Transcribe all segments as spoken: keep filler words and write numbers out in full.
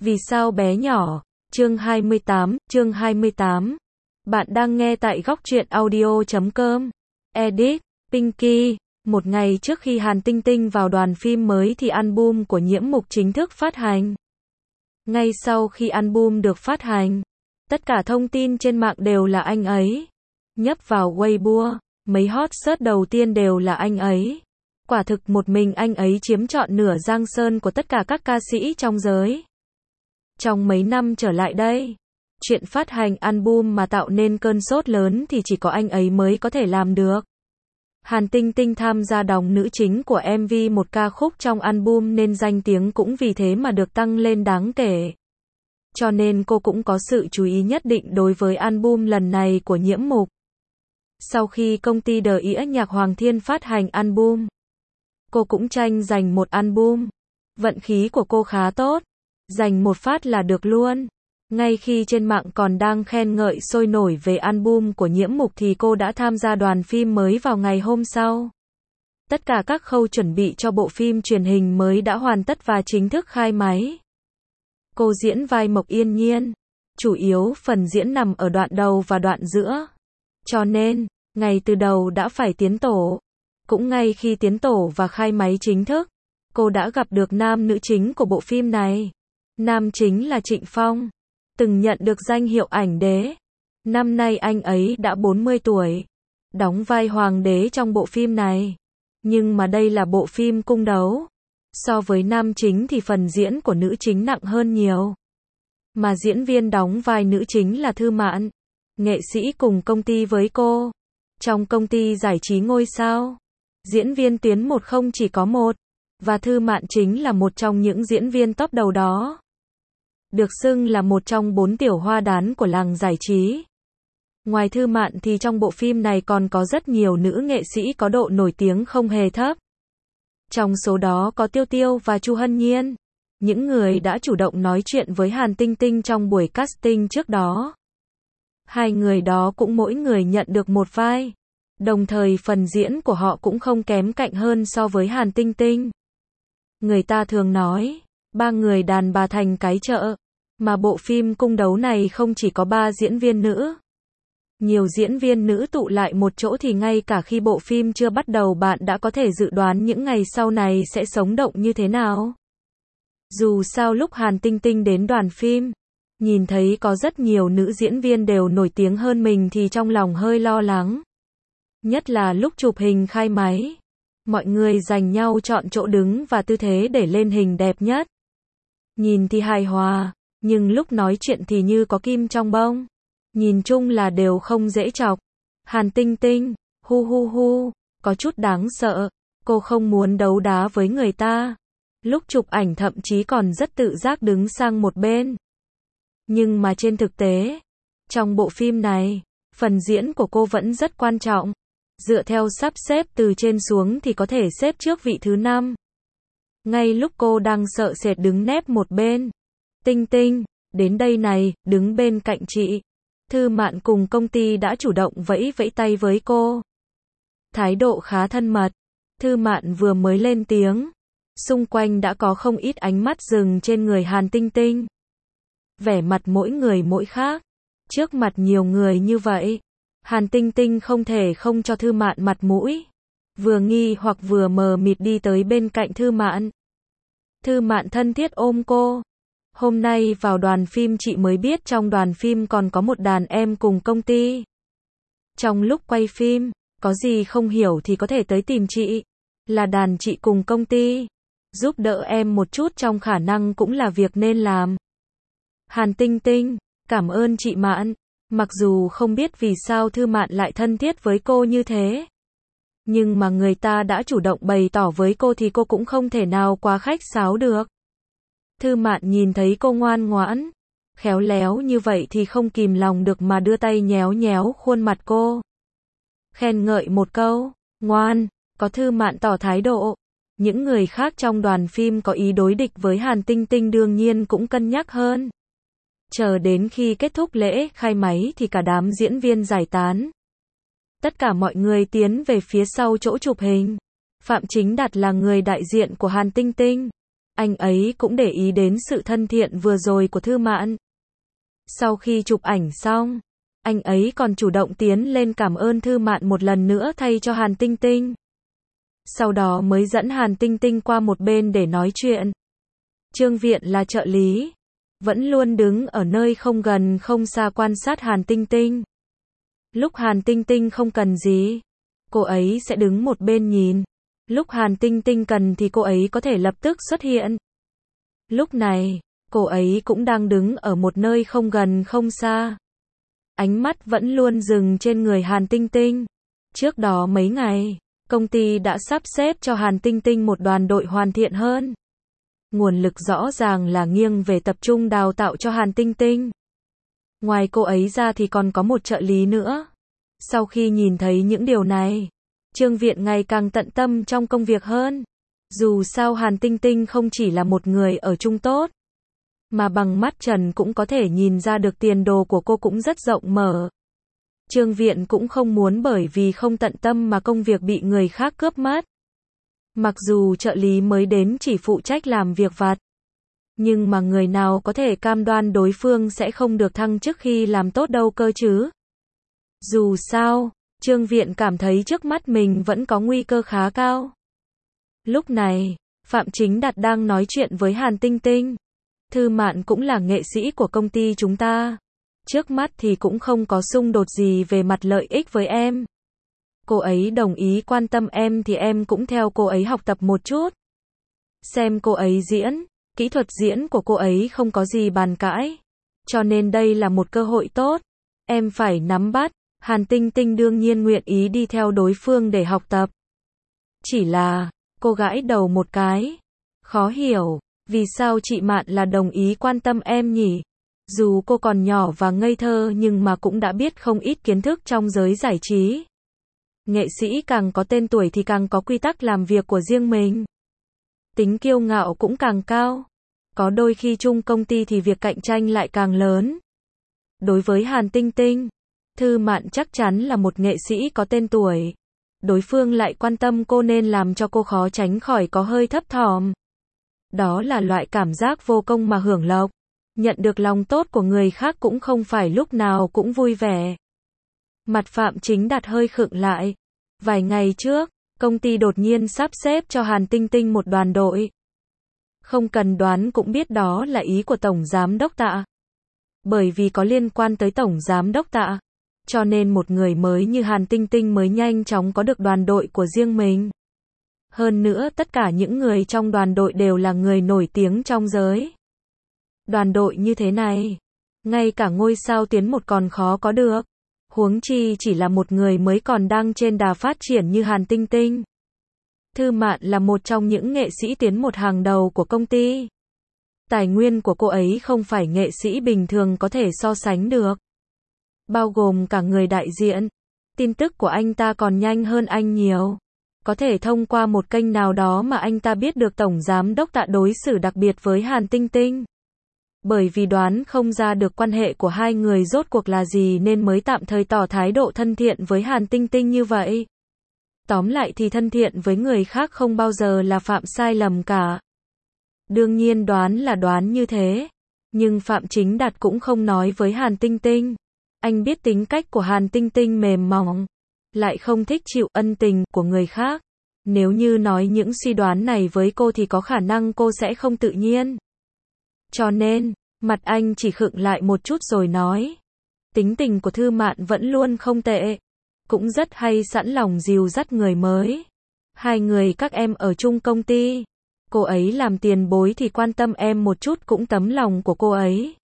Vì sao bé nhỏ? Chương hai mươi tám, chương hai mươi tám. Bạn đang nghe tại góc truyện audio chấm com. Edit, Pinky. Một ngày trước khi Hàn Tinh Tinh vào đoàn phim mới thì album của Nhiễm Mục chính thức phát hành. Ngay sau khi album được phát hành, tất cả thông tin trên mạng đều là anh ấy. Nhấp vào Weibo, mấy hot search đầu tiên đều là anh ấy. Quả thực một mình anh ấy chiếm trọn nửa giang sơn của tất cả các ca sĩ trong giới. Trong mấy năm trở lại đây, chuyện phát hành album mà tạo nên cơn sốt lớn thì chỉ có anh ấy mới có thể làm được. Hàn Tinh Tinh tham gia đóng nữ chính của em vê một ca khúc trong album nên danh tiếng cũng vì thế mà được tăng lên đáng kể. Cho nên cô cũng có sự chú ý nhất định đối với album lần này của Nhiễm Mục. Sau khi công ty The Ĩa Nhạc Hoàng Thiên phát hành album, cô cũng tranh giành một album. Vận khí của cô khá tốt, giành một phát là được luôn. Ngay khi trên mạng còn đang khen ngợi sôi nổi về album của Nhiễm Mục thì cô đã tham gia đoàn phim mới vào ngày hôm sau. Tất cả các khâu chuẩn bị cho bộ phim truyền hình mới đã hoàn tất và chính thức khai máy. Cô diễn vai Mộc Yên Nhiên, chủ yếu phần diễn nằm ở đoạn đầu và đoạn giữa. Cho nên, ngay từ đầu đã phải tiến tổ. Cũng ngay khi tiến tổ và khai máy chính thức, cô đã gặp được nam nữ chính của bộ phim này. Nam chính là Trịnh Phong, từng nhận được danh hiệu ảnh đế. Năm nay anh ấy đã bốn mươi tuổi, đóng vai hoàng đế trong bộ phim này. Nhưng mà đây là bộ phim cung đấu. So với nam chính thì phần diễn của nữ chính nặng hơn nhiều. Mà diễn viên đóng vai nữ chính là Thư Mạn, nghệ sĩ cùng công ty với cô. Trong công ty giải trí ngôi sao, diễn viên tuyến một không chỉ có một, và Thư Mạn chính là một trong những diễn viên top đầu đó. Được xưng là một trong bốn tiểu hoa đán của làng giải trí. Ngoài Thư Mạn thì trong bộ phim này còn có rất nhiều nữ nghệ sĩ có độ nổi tiếng không hề thấp. Trong số đó có Tiêu Tiêu và Chu Hân Nhiên, những người đã chủ động nói chuyện với Hàn Tinh Tinh trong buổi casting trước đó. Hai người đó cũng mỗi người nhận được một vai. Đồng thời phần diễn của họ cũng không kém cạnh hơn so với Hàn Tinh Tinh. Người ta thường nói, ba người đàn bà thành cái chợ. Mà bộ phim cung đấu này không chỉ có ba diễn viên nữ. Nhiều diễn viên nữ tụ lại một chỗ thì ngay cả khi bộ phim chưa bắt đầu bạn đã có thể dự đoán những ngày sau này sẽ sống động như thế nào. Dù sao lúc Hàn Tinh Tinh đến đoàn phim, nhìn thấy có rất nhiều nữ diễn viên đều nổi tiếng hơn mình thì trong lòng hơi lo lắng. Nhất là lúc chụp hình khai máy, mọi người giành nhau chọn chỗ đứng và tư thế để lên hình đẹp nhất. Nhìn thì hài hòa, nhưng lúc nói chuyện thì như có kim trong bông. Nhìn chung là đều không dễ chọc. Hàn Tinh Tinh, hu hu hu, có chút đáng sợ. Cô không muốn đấu đá với người ta. Lúc chụp ảnh thậm chí còn rất tự giác đứng sang một bên. Nhưng mà trên thực tế, trong bộ phim này, phần diễn của cô vẫn rất quan trọng. Dựa theo sắp xếp từ trên xuống thì có thể xếp trước vị thứ năm. Ngay lúc cô đang sợ sệt đứng nép một bên. Tinh Tinh, đến đây này, đứng bên cạnh chị. Thư Mạn cùng công ty đã chủ động vẫy vẫy tay với cô. Thái độ khá thân mật. Thư Mạn vừa mới lên tiếng, xung quanh đã có không ít ánh mắt dừng trên người Hàn Tinh Tinh. Vẻ mặt mỗi người mỗi khác. Trước mặt nhiều người như vậy, Hàn Tinh Tinh không thể không cho Thư Mạn mặt mũi. Vừa nghi hoặc vừa mờ mịt đi tới bên cạnh Thư Mạn. Thư Mạn thân thiết ôm cô. Hôm nay vào đoàn phim chị mới biết trong đoàn phim còn có một đàn em cùng công ty. Trong lúc quay phim, có gì không hiểu thì có thể tới tìm chị. Là đàn chị cùng công ty. Giúp đỡ em một chút trong khả năng cũng là việc nên làm. Hàn Tinh Tinh, cảm ơn chị Mạn. Mặc dù không biết vì sao Thư Mạn lại thân thiết với cô như thế. Nhưng mà người ta đã chủ động bày tỏ với cô thì cô cũng không thể nào quá khách sáo được. Thư Mạn nhìn thấy cô ngoan ngoãn, khéo léo như vậy thì không kìm lòng được mà đưa tay nhéo nhéo khuôn mặt cô. Khen ngợi một câu, ngoan, có Thư Mạn tỏ thái độ. Những người khác trong đoàn phim có ý đối địch với Hàn Tinh Tinh đương nhiên cũng cân nhắc hơn. Chờ đến khi kết thúc lễ khai máy thì cả đám diễn viên giải tán. Tất cả mọi người tiến về phía sau chỗ chụp hình. Phạm Chính Đạt là người đại diện của Hàn Tinh Tinh. Anh ấy cũng để ý đến sự thân thiện vừa rồi của Thư Mạn. Sau khi chụp ảnh xong, anh ấy còn chủ động tiến lên cảm ơn Thư Mạn một lần nữa thay cho Hàn Tinh Tinh. Sau đó mới dẫn Hàn Tinh Tinh qua một bên để nói chuyện. Trương Viện là trợ lý, vẫn luôn đứng ở nơi không gần không xa quan sát Hàn Tinh Tinh. Lúc Hàn Tinh Tinh không cần gì, cô ấy sẽ đứng một bên nhìn. Lúc Hàn Tinh Tinh cần thì cô ấy có thể lập tức xuất hiện. Lúc này, cô ấy cũng đang đứng ở một nơi không gần không xa. Ánh mắt vẫn luôn dừng trên người Hàn Tinh Tinh. Trước đó mấy ngày, công ty đã sắp xếp cho Hàn Tinh Tinh một đoàn đội hoàn thiện hơn. Nguồn lực rõ ràng là nghiêng về tập trung đào tạo cho Hàn Tinh Tinh. Ngoài cô ấy ra thì còn có một trợ lý nữa. Sau khi nhìn thấy những điều này, Trương Viện ngày càng tận tâm trong công việc hơn. Dù sao Hàn Tinh Tinh không chỉ là một người ở chung tốt, mà bằng mắt trần cũng có thể nhìn ra được tiền đồ của cô cũng rất rộng mở. Trương Viện cũng không muốn bởi vì không tận tâm mà công việc bị người khác cướp mất. Mặc dù trợ lý mới đến chỉ phụ trách làm việc vặt, nhưng mà người nào có thể cam đoan đối phương sẽ không được thăng chức khi làm tốt đâu cơ chứ. Dù sao, Trương Viện cảm thấy trước mắt mình vẫn có nguy cơ khá cao. Lúc này, Phạm Chính Đạt đang nói chuyện với Hàn Tinh Tinh. Thư Mạn cũng là nghệ sĩ của công ty chúng ta. Trước mắt thì cũng không có xung đột gì về mặt lợi ích với em. Cô ấy đồng ý quan tâm em thì em cũng theo cô ấy học tập một chút. Xem cô ấy diễn, kỹ thuật diễn của cô ấy không có gì bàn cãi. Cho nên đây là một cơ hội tốt. Em phải nắm bắt. Hàn Tinh Tinh đương nhiên nguyện ý đi theo đối phương để học tập. Chỉ là, cô gãi đầu một cái. Khó hiểu, vì sao chị Mạn là đồng ý quan tâm em nhỉ? Dù cô còn nhỏ và ngây thơ nhưng mà cũng đã biết không ít kiến thức trong giới giải trí. Nghệ sĩ càng có tên tuổi thì càng có quy tắc làm việc của riêng mình. Tính kiêu ngạo cũng càng cao. Có đôi khi chung công ty thì việc cạnh tranh lại càng lớn. Đối với Hàn Tinh Tinh, Thư Mạn chắc chắn là một nghệ sĩ có tên tuổi. Đối phương lại quan tâm cô nên làm cho cô khó tránh khỏi có hơi thấp thỏm. Đó là loại cảm giác vô công mà hưởng lộc. Nhận được lòng tốt của người khác cũng không phải lúc nào cũng vui vẻ. Mặt Phạm Chính Đạt hơi khựng lại. Vài ngày trước, công ty đột nhiên sắp xếp cho Hàn Tinh Tinh một đoàn đội. Không cần đoán cũng biết đó là ý của Tổng Giám Đốc Tạ. Bởi vì có liên quan tới Tổng Giám Đốc Tạ, cho nên một người mới như Hàn Tinh Tinh mới nhanh chóng có được đoàn đội của riêng mình. Hơn nữa tất cả những người trong đoàn đội đều là người nổi tiếng trong giới. Đoàn đội như thế này, ngay cả ngôi sao tiến một còn khó có được. Huống chi chỉ là một người mới còn đang trên đà phát triển như Hàn Tinh Tinh. Thư Mạn là một trong những nghệ sĩ tiến một hàng đầu của công ty. Tài nguyên của cô ấy không phải nghệ sĩ bình thường có thể so sánh được. Bao gồm cả người đại diện. Tin tức của anh ta còn nhanh hơn anh nhiều. Có thể thông qua một kênh nào đó mà anh ta biết được Tổng Giám Đốc Tạ đối xử đặc biệt với Hàn Tinh Tinh. Bởi vì đoán không ra được quan hệ của hai người rốt cuộc là gì nên mới tạm thời tỏ thái độ thân thiện với Hàn Tinh Tinh như vậy. Tóm lại thì thân thiện với người khác không bao giờ là phạm sai lầm cả. Đương nhiên đoán là đoán như thế. Nhưng Phạm Chính Đạt cũng không nói với Hàn Tinh Tinh. Anh biết tính cách của Hàn Tinh Tinh mềm mỏng, lại không thích chịu ân tình của người khác. Nếu như nói những suy đoán này với cô thì có khả năng cô sẽ không tự nhiên. Cho nên, mặt anh chỉ khựng lại một chút rồi nói. Tính tình của Thư Mạn vẫn luôn không tệ. Cũng rất hay sẵn lòng dìu dắt người mới. Hai người các em ở chung công ty. Cô ấy làm tiền bối thì quan tâm em một chút cũng tấm lòng của cô ấy.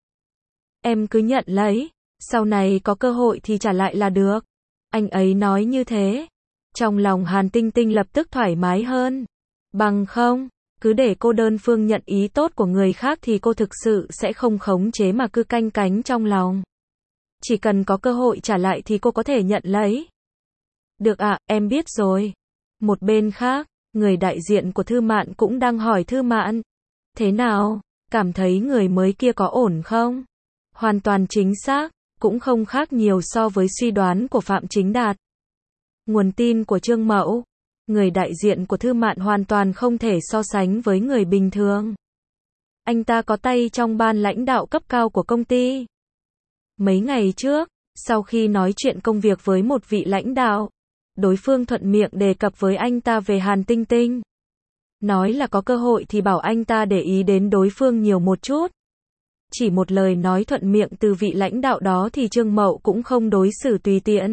Em cứ nhận lấy. Sau này có cơ hội thì trả lại là được. Anh ấy nói như thế. Trong lòng Hàn Tinh Tinh lập tức thoải mái hơn. Bằng không, cứ để cô đơn phương nhận ý tốt của người khác thì cô thực sự sẽ không khống chế mà cứ canh cánh trong lòng. Chỉ cần có cơ hội trả lại thì cô có thể nhận lấy. Được ạ, à, em biết rồi. Một bên khác, người đại diện của Thư Mạn cũng đang hỏi Thư Mạn. Thế nào? Cảm thấy người mới kia có ổn không? Hoàn toàn chính xác, cũng không khác nhiều so với suy đoán của Phạm Chính Đạt. Nguồn tin của Trương Mậu. Người đại diện của Thư Mạn hoàn toàn không thể so sánh với người bình thường. Anh ta có tay trong ban lãnh đạo cấp cao của công ty. Mấy ngày trước, sau khi nói chuyện công việc với một vị lãnh đạo, đối phương thuận miệng đề cập với anh ta về Hàn Tinh Tinh. Nói là có cơ hội thì bảo anh ta để ý đến đối phương nhiều một chút. Chỉ một lời nói thuận miệng từ vị lãnh đạo đó thì Trương Mậu cũng không đối xử tùy tiện.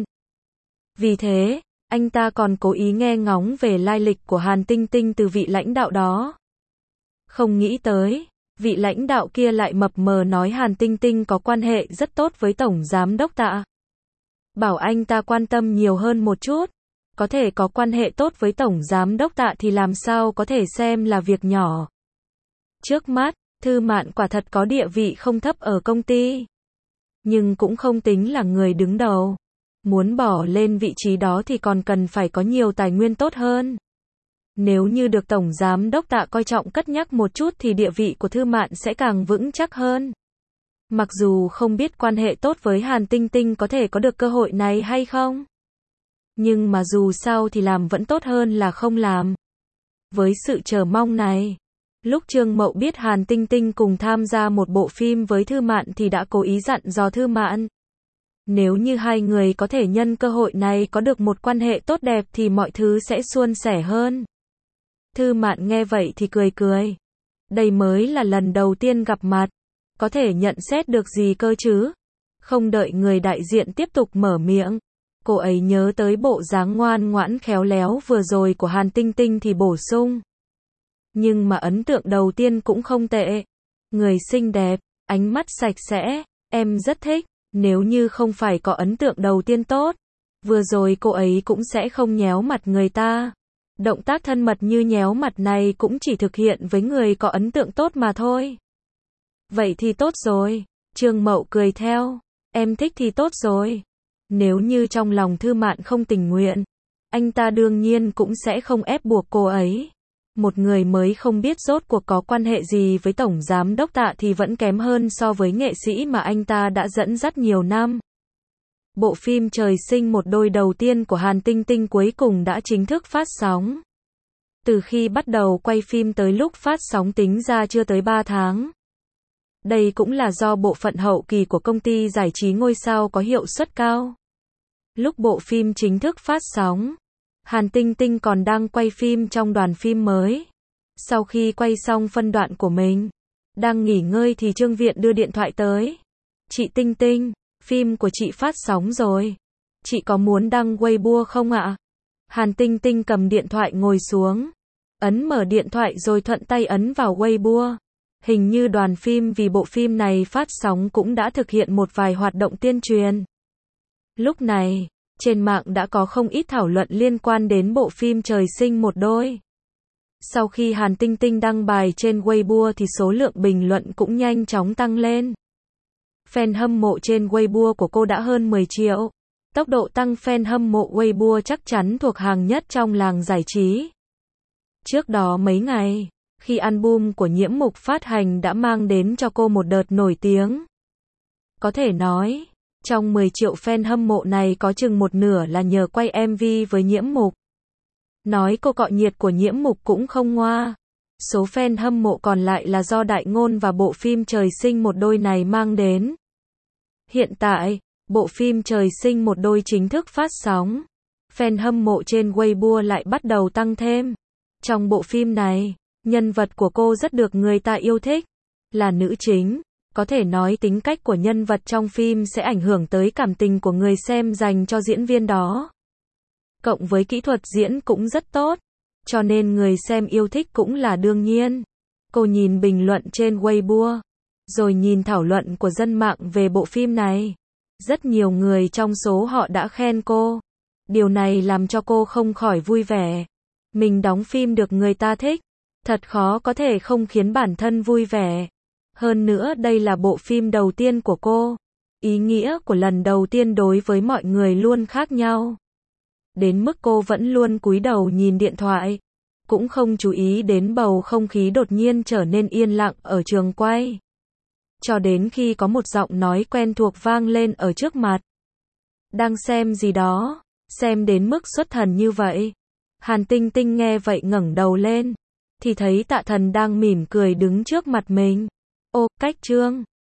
Vì thế, anh ta còn cố ý nghe ngóng về lai lịch của Hàn Tinh Tinh từ vị lãnh đạo đó. Không nghĩ tới, vị lãnh đạo kia lại mập mờ nói Hàn Tinh Tinh có quan hệ rất tốt với Tổng Giám Đốc Tạ. Bảo anh ta quan tâm nhiều hơn một chút. Có thể có quan hệ tốt với Tổng Giám Đốc Tạ thì làm sao có thể xem là việc nhỏ. Trước mắt, Thư Mạn quả thật có địa vị không thấp ở công ty. Nhưng cũng không tính là người đứng đầu. Muốn bỏ lên vị trí đó thì còn cần phải có nhiều tài nguyên tốt hơn. Nếu như được Tổng Giám Đốc Tạ coi trọng cất nhắc một chút thì địa vị của Thư Mạn sẽ càng vững chắc hơn. Mặc dù không biết quan hệ tốt với Hàn Tinh Tinh có thể có được cơ hội này hay không. Nhưng mà dù sao thì làm vẫn tốt hơn là không làm. Với sự chờ mong này, lúc Trương Mậu biết Hàn Tinh Tinh cùng tham gia một bộ phim với Thư Mạn thì đã cố ý dặn dò Thư Mạn. Nếu như hai người có thể nhân cơ hội này có được một quan hệ tốt đẹp thì mọi thứ sẽ suôn sẻ hơn. Thư Mạn nghe vậy thì cười cười. Đây mới là lần đầu tiên gặp mặt. Có thể nhận xét được gì cơ chứ? Không đợi người đại diện tiếp tục mở miệng. Cô ấy nhớ tới bộ dáng ngoan ngoãn khéo léo vừa rồi của Hàn Tinh Tinh thì bổ sung. Nhưng mà ấn tượng đầu tiên cũng không tệ. Người xinh đẹp, ánh mắt sạch sẽ, em rất thích. Nếu như không phải có ấn tượng đầu tiên tốt, vừa rồi cô ấy cũng sẽ không nhéo mặt người ta. Động tác thân mật như nhéo mặt này cũng chỉ thực hiện với người có ấn tượng tốt mà thôi. Vậy thì tốt rồi. Trương Mậu cười theo. Em thích thì tốt rồi. Nếu như trong lòng Thư Mạn không tình nguyện, anh ta đương nhiên cũng sẽ không ép buộc cô ấy. Một người mới không biết rốt cuộc có quan hệ gì với Tổng Giám Đốc Tạ thì vẫn kém hơn so với nghệ sĩ mà anh ta đã dẫn dắt nhiều năm. Bộ phim Trời sinh một đôi đầu tiên của Hàn Tinh Tinh cuối cùng đã chính thức phát sóng. Từ khi bắt đầu quay phim tới lúc phát sóng tính ra chưa tới ba tháng. Đây cũng là do bộ phận hậu kỳ của công ty giải trí ngôi sao có hiệu suất cao. Lúc bộ phim chính thức phát sóng, Hàn Tinh Tinh còn đang quay phim trong đoàn phim mới. Sau khi quay xong phân đoạn của mình, đang nghỉ ngơi thì Trương Viện đưa điện thoại tới. Chị Tinh Tinh, phim của chị phát sóng rồi. Chị có muốn đăng Weibo không ạ? Hàn Tinh Tinh cầm điện thoại ngồi xuống. Ấn mở điện thoại rồi thuận tay ấn vào Weibo. Hình như đoàn phim vì bộ phim này phát sóng cũng đã thực hiện một vài hoạt động tuyên truyền. Lúc này, trên mạng đã có không ít thảo luận liên quan đến bộ phim Trời sinh một đôi. Sau khi Hàn Tinh Tinh đăng bài trên Weibo thì số lượng bình luận cũng nhanh chóng tăng lên. Fan hâm mộ trên Weibo của cô đã hơn mười triệu. Tốc độ tăng fan hâm mộ Weibo chắc chắn thuộc hàng nhất trong làng giải trí. Trước đó mấy ngày, khi album của Nhiễm Mục phát hành đã mang đến cho cô một đợt nổi tiếng. Có thể nói, trong mười triệu fan hâm mộ này có chừng một nửa là nhờ quay em vê với Nhiễm Mục. Nói cô cọ nhiệt của Nhiễm Mục cũng không ngoa. Số fan hâm mộ còn lại là do đại ngôn và bộ phim Trời sinh một đôi này mang đến. Hiện tại, bộ phim Trời sinh một đôi chính thức phát sóng. Fan hâm mộ trên Weibo lại bắt đầu tăng thêm. Trong bộ phim này, nhân vật của cô rất được người ta yêu thích. Là nữ chính, có thể nói tính cách của nhân vật trong phim sẽ ảnh hưởng tới cảm tình của người xem dành cho diễn viên đó. Cộng với kỹ thuật diễn cũng rất tốt, cho nên người xem yêu thích cũng là đương nhiên. Cô nhìn bình luận trên Weibo, rồi nhìn thảo luận của dân mạng về bộ phim này. Rất nhiều người trong số họ đã khen cô. Điều này làm cho cô không khỏi vui vẻ. Mình đóng phim được người ta thích, thật khó có thể không khiến bản thân vui vẻ. Hơn nữa đây là bộ phim đầu tiên của cô. Ý nghĩa của lần đầu tiên đối với mọi người luôn khác nhau. Đến mức cô vẫn luôn cúi đầu nhìn điện thoại, cũng không chú ý đến bầu không khí đột nhiên trở nên yên lặng ở trường quay. Cho đến khi có một giọng nói quen thuộc vang lên ở trước mặt. Đang xem gì đó, xem đến mức xuất thần như vậy. Hàn Tinh Tinh nghe vậy ngẩng đầu lên, thì thấy Tạ Thần đang mỉm cười đứng trước mặt mình. Ô, cách Trương